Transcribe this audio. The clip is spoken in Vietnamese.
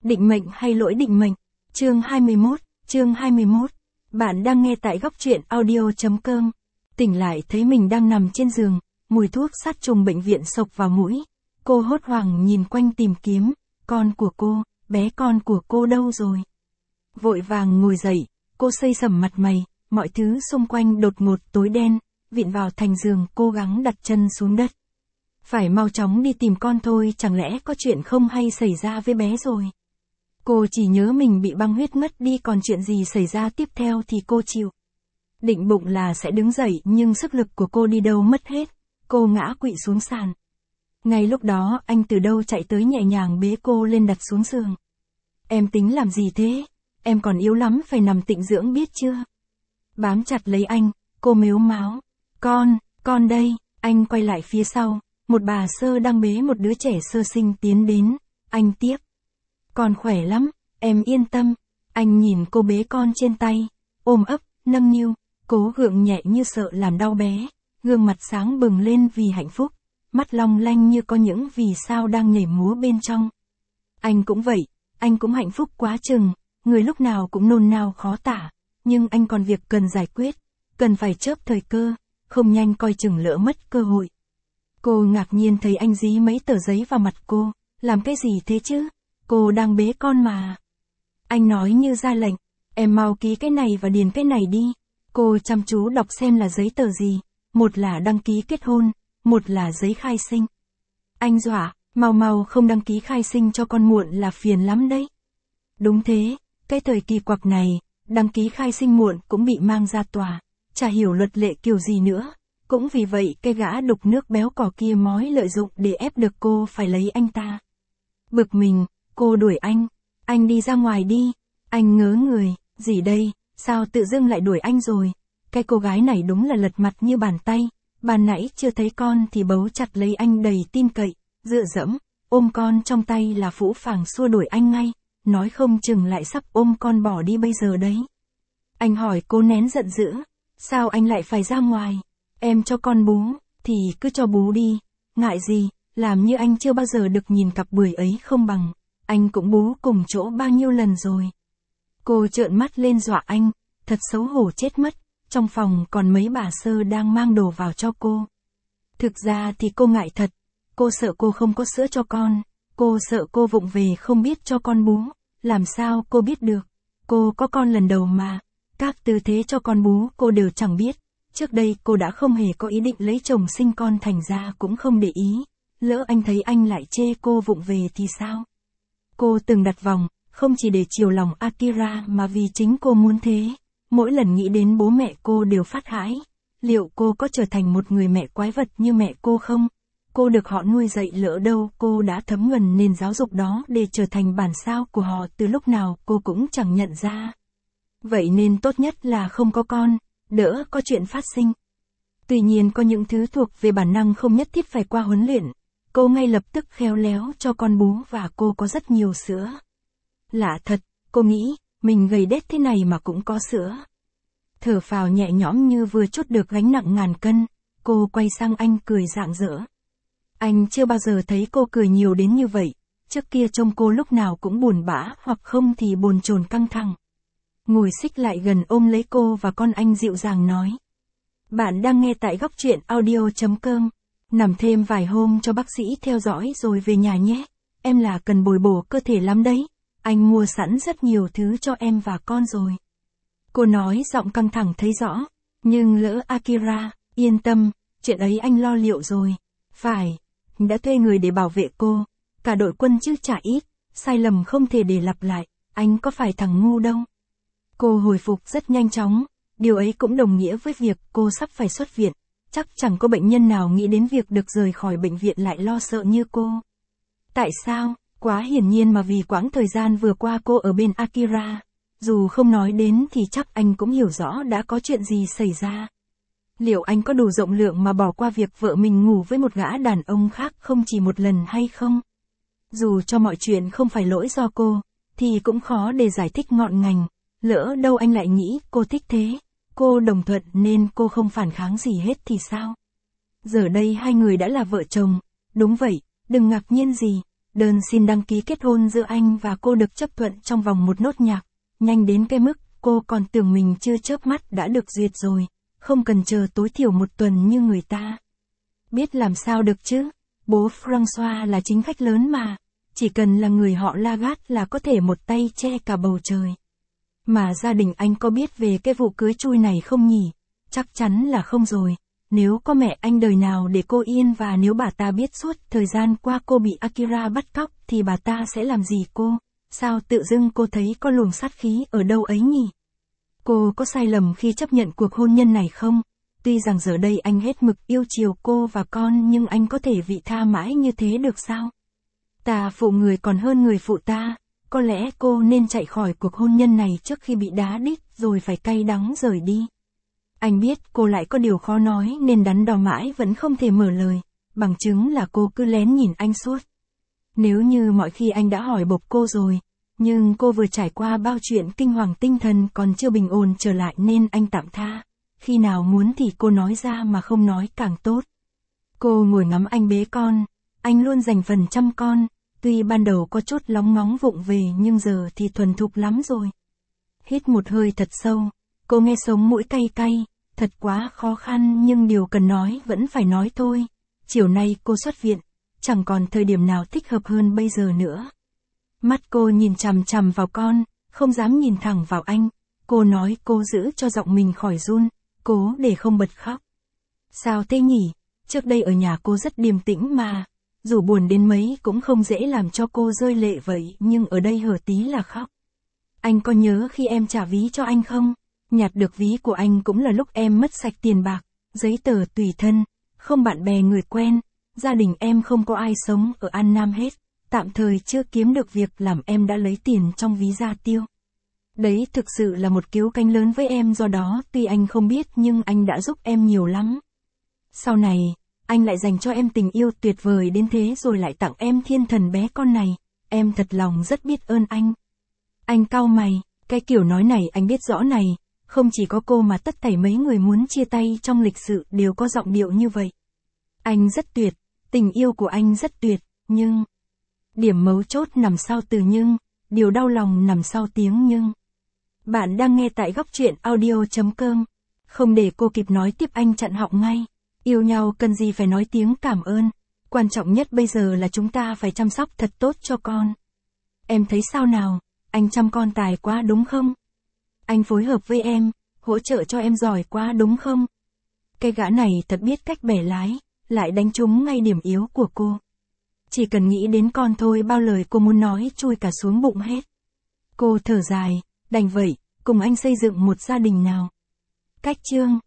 Định mệnh hay lỗi định mệnh? Chương 21. Bạn đang nghe tại góc truyện audio.com. Tỉnh lại thấy mình đang nằm trên giường, mùi thuốc sát trùng bệnh viện xộc vào mũi. Cô hốt hoảng nhìn quanh tìm kiếm, con của cô, bé con của cô đâu rồi? Vội vàng ngồi dậy, cô xây sẩm mặt mày, mọi thứ xung quanh đột ngột tối đen, vịn vào thành giường cố gắng đặt chân xuống đất. Phải mau chóng đi tìm con thôi, chẳng lẽ có chuyện không hay xảy ra với bé rồi? Cô chỉ nhớ mình bị băng huyết mất đi, còn chuyện gì xảy ra tiếp theo thì cô chịu. Định bụng là sẽ đứng dậy nhưng sức lực của cô đi đâu mất hết, cô ngã quỵ xuống sàn. Ngay lúc đó anh từ đâu chạy tới nhẹ nhàng bế cô lên đặt xuống giường. Em tính làm gì thế? Em còn yếu lắm, phải nằm tịnh dưỡng biết chưa? Bám chặt lấy anh, cô mếu máo. Con đây. Anh quay lại phía sau, một bà sơ đang bế một đứa trẻ sơ sinh tiến đến. Anh tiếp. Con khỏe lắm, em yên tâm. Anh nhìn cô bế con trên tay, ôm ấp, nâng niu, cố gượng nhẹ như sợ làm đau bé, gương mặt sáng bừng lên vì hạnh phúc, mắt long lanh như có những vì sao đang nhảy múa bên trong. Anh cũng vậy, anh cũng hạnh phúc quá chừng, người lúc nào cũng nôn nao khó tả, nhưng anh còn việc cần giải quyết, cần phải chớp thời cơ, không nhanh coi chừng lỡ mất cơ hội. Cô ngạc nhiên thấy anh dí mấy tờ giấy vào mặt cô, làm cái gì thế chứ? Cô đang bế con mà. Anh nói như ra lệnh, em mau ký cái này và điền cái này đi. Cô chăm chú đọc xem là giấy tờ gì, một là đăng ký kết hôn, một là giấy khai sinh. Anh dọa, mau không đăng ký khai sinh cho con muộn là phiền lắm đấy. Đúng thế, cái thời kỳ quặc này, đăng ký khai sinh muộn cũng bị mang ra tòa, chả hiểu luật lệ kiểu gì nữa. Cũng vì vậy cái gã đục nước béo cò kia mói lợi dụng để ép được cô phải lấy anh ta. Bực mình, cô đuổi anh đi ra ngoài đi. Anh ngớ người, gì đây, sao tự dưng lại đuổi anh rồi? Cái cô gái này đúng là lật mặt như bàn tay, ban nãy chưa thấy con thì bấu chặt lấy anh đầy tin cậy, dựa dẫm, ôm con trong tay là phũ phàng xua đuổi anh ngay, nói không chừng lại sắp ôm con bỏ đi bây giờ đấy. Anh hỏi cô nén giận dữ, sao anh lại phải ra ngoài? Em cho con bú, thì cứ cho bú đi, ngại gì, làm như anh chưa bao giờ được nhìn cặp bưởi ấy không bằng, anh cũng bú cùng chỗ bao nhiêu lần rồi. Cô trợn mắt lên dọa anh, thật xấu hổ chết mất, trong phòng còn mấy bà sơ đang mang đồ vào cho cô. Thực ra thì cô ngại thật, cô sợ cô không có sữa cho con, cô sợ cô vụng về không biết cho con bú, làm sao cô biết được, cô có con lần đầu mà, các tư thế cho con bú cô đều chẳng biết. Trước đây cô đã không hề có ý định lấy chồng sinh con, thành ra cũng không để ý, lỡ anh thấy anh lại chê cô vụng về thì sao? Cô từng đặt vòng, không chỉ để chiều lòng Akira mà vì chính cô muốn thế. Mỗi lần nghĩ đến bố mẹ cô đều phát hãi. Liệu cô có trở thành một người mẹ quái vật như mẹ cô không? Cô được họ nuôi dạy, lỡ đâu cô đã thấm nhuần nền giáo dục đó để trở thành bản sao của họ từ lúc nào cô cũng chẳng nhận ra. Vậy nên tốt nhất là không có con, đỡ có chuyện phát sinh. Tuy nhiên có những thứ thuộc về bản năng không nhất thiết phải qua huấn luyện. Cô ngay lập tức khéo léo cho con bú và cô có rất nhiều sữa. Lạ thật, cô nghĩ, mình gầy đét thế này mà cũng có sữa. Thở phào nhẹ nhõm như vừa trút được gánh nặng ngàn cân, cô quay sang anh cười rạng rỡ. Anh chưa bao giờ thấy cô cười nhiều đến như vậy, trước kia trông cô lúc nào cũng buồn bã hoặc không thì bồn chồn căng thẳng. Ngồi xích lại gần ôm lấy cô và con, anh dịu dàng nói. Bạn đang nghe tại góc truyện audio.com. Nằm thêm vài hôm cho bác sĩ theo dõi rồi về nhà nhé. Em là cần bồi bổ cơ thể lắm đấy. Anh mua sẵn rất nhiều thứ cho em và con rồi. Cô nói giọng căng thẳng thấy rõ. Nhưng lỡ Akira, yên tâm, chuyện ấy anh lo liệu rồi. Phải, đã thuê người để bảo vệ cô. Cả đội quân chứ chả ít, sai lầm không thể để lặp lại. Anh có phải thằng ngu đâu. Cô hồi phục rất nhanh chóng. Điều ấy cũng đồng nghĩa với việc cô sắp phải xuất viện. Chắc chẳng có bệnh nhân nào nghĩ đến việc được rời khỏi bệnh viện lại lo sợ như cô. Tại sao? Quá hiển nhiên mà vì quãng thời gian vừa qua cô ở bên Akira. Dù không nói đến thì chắc anh cũng hiểu rõ đã có chuyện gì xảy ra. Liệu anh có đủ rộng lượng mà bỏ qua việc vợ mình ngủ với một gã đàn ông khác không chỉ một lần hay không? Dù cho mọi chuyện không phải lỗi do cô, thì cũng khó để giải thích ngọn ngành. Lỡ đâu anh lại nghĩ cô thích thế. Cô đồng thuận nên cô không phản kháng gì hết thì sao? Giờ đây hai người đã là vợ chồng. Đúng vậy, đừng ngạc nhiên gì. Đơn xin đăng ký kết hôn giữa anh và cô được chấp thuận trong vòng một nốt nhạc. Nhanh đến cái mức, cô còn tưởng mình chưa chớp mắt đã được duyệt rồi. Không cần chờ tối thiểu một tuần như người ta. Biết làm sao được chứ? Bố François là chính khách lớn mà. Chỉ cần là người họ Lagarde là có thể một tay che cả bầu trời. Mà gia đình anh có biết về cái vụ cưới chui này không nhỉ? Chắc chắn là không rồi. Nếu có mẹ anh đời nào để cô yên và nếu bà ta biết suốt thời gian qua cô bị Akira bắt cóc thì bà ta sẽ làm gì cô? Sao tự dưng cô thấy có luồng sát khí ở đâu ấy nhỉ? Cô có sai lầm khi chấp nhận cuộc hôn nhân này không? Tuy rằng giờ đây anh hết mực yêu chiều cô và con nhưng anh có thể vị tha mãi như thế được sao? Ta phụ người còn hơn người phụ ta. Có lẽ cô nên chạy khỏi cuộc hôn nhân này trước khi bị đá đít rồi phải cay đắng rời đi. Anh biết cô lại có điều khó nói nên đắn đo mãi vẫn không thể mở lời. Bằng chứng là cô cứ lén nhìn anh suốt. Nếu như mọi khi anh đã hỏi bộc cô rồi. Nhưng cô vừa trải qua bao chuyện kinh hoàng tinh thần còn chưa bình ổn trở lại nên anh tạm tha. Khi nào muốn thì cô nói ra mà không nói càng tốt. Cô ngồi ngắm anh bế con. Anh luôn dành phần chăm con. Tuy ban đầu có chút lóng ngóng vụng về nhưng giờ thì thuần thục lắm rồi. Hít một hơi thật sâu. Cô nghe sống mũi cay cay. Thật quá khó khăn nhưng điều cần nói vẫn phải nói thôi. Chiều nay cô xuất viện. Chẳng còn thời điểm nào thích hợp hơn bây giờ nữa. Mắt cô nhìn chằm chằm vào con. Không dám nhìn thẳng vào anh. Cô nói cô giữ cho giọng mình khỏi run. Cố để không bật khóc. Sao thế nhỉ? Trước đây ở nhà cô rất điềm tĩnh mà. Dù buồn đến mấy cũng không dễ làm cho cô rơi lệ vậy nhưng ở đây hở tí là khóc. Anh có nhớ khi em trả ví cho anh không? Nhặt được ví của anh cũng là lúc em mất sạch tiền bạc, giấy tờ tùy thân, không bạn bè người quen, gia đình em không có ai sống ở An Nam hết, tạm thời chưa kiếm được việc làm em đã lấy tiền trong ví ra tiêu. Đấy thực sự là một cứu cánh lớn với em do đó tuy anh không biết nhưng anh đã giúp em nhiều lắm. Sau này, anh lại dành cho em tình yêu tuyệt vời đến thế rồi lại tặng em thiên thần bé con này, em thật lòng rất biết ơn anh. Anh cau mày, cái kiểu nói này anh biết rõ này. Không chỉ có cô mà tất thảy mấy người muốn chia tay trong lịch sử đều có giọng điệu như vậy. Anh rất tuyệt, tình yêu của anh rất tuyệt, nhưng... Điểm mấu chốt nằm sau từ nhưng, điều đau lòng nằm sau tiếng nhưng. Bạn đang nghe tại góc truyện audio.com. Không để cô kịp nói tiếp anh chặn họng ngay. Yêu nhau cần gì phải nói tiếng cảm ơn. Quan trọng nhất bây giờ là chúng ta phải chăm sóc thật tốt cho con. Em thấy sao nào, anh chăm con tài quá đúng không? Anh phối hợp với em, hỗ trợ cho em giỏi quá đúng không? Cái gã này thật biết cách bẻ lái, lại đánh trúng ngay điểm yếu của cô. Chỉ cần nghĩ đến con thôi bao lời cô muốn nói chui cả xuống bụng hết. Cô thở dài, đành vậy, cùng anh xây dựng một gia đình nào. Cách chương